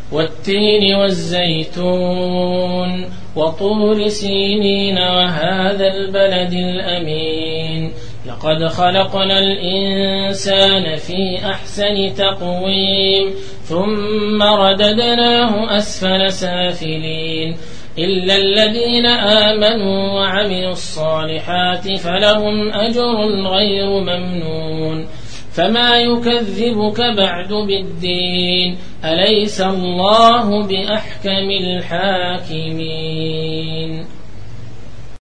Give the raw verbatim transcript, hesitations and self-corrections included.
والتين والزيتون وطور سينين وهذا البلد الأمين لقد خلقنا الإنسان في أحسن تقويم ثم رددناه أسفل سافلين إلا الذين آمنوا وعملوا الصالحات فلهم أجر غير ممنون فما يكذبك بعد بالدين أليس الله بأحكم الحاكمين.